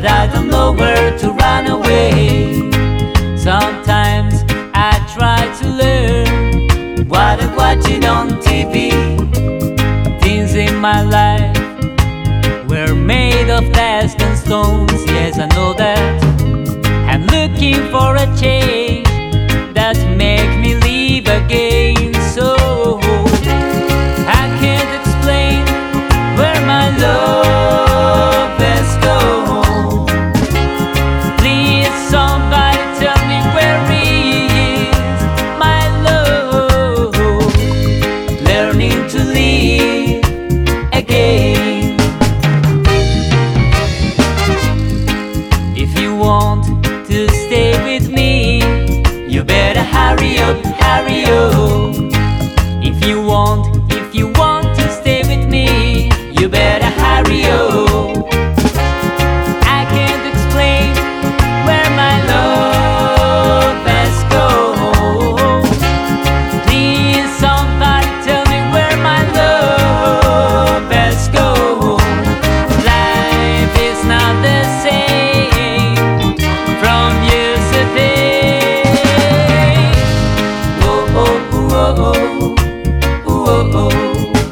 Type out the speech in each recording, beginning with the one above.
but I don't know where to run away. Sometimes I try to learn what I'm watching on TV. Things in my life were made of dust and stones. Yes, I know that. I'm looking for a change that make me live again. So I can't explain where my love has gone. Please somebody tell me where is my love. Learning to live again. If you want to stay with me, you better hurry up, hurry up. If you want to stay with me, you better hurry up. I can't explain where my love has gone. Please somebody tell me where my love has gone. Life is not the same from yesterday. Oh, oh, oh, oh, oh, oh, oh.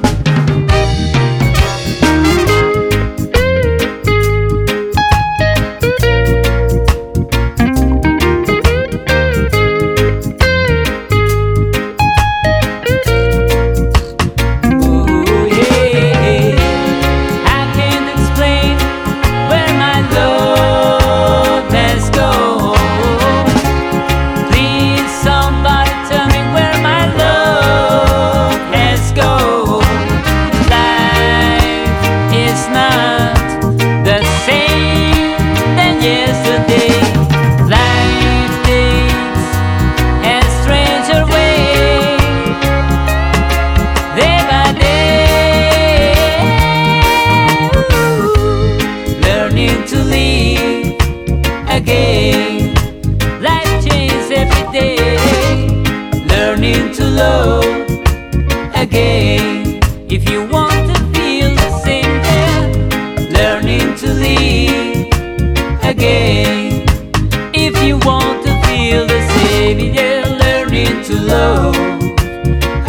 To live again, life changes every day. Learning to love again. If you want to feel the same thing, learning to live again. If you want to feel the same, yeah, learning to love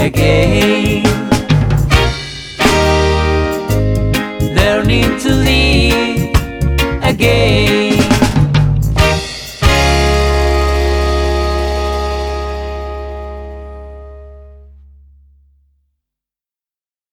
again. Learning to live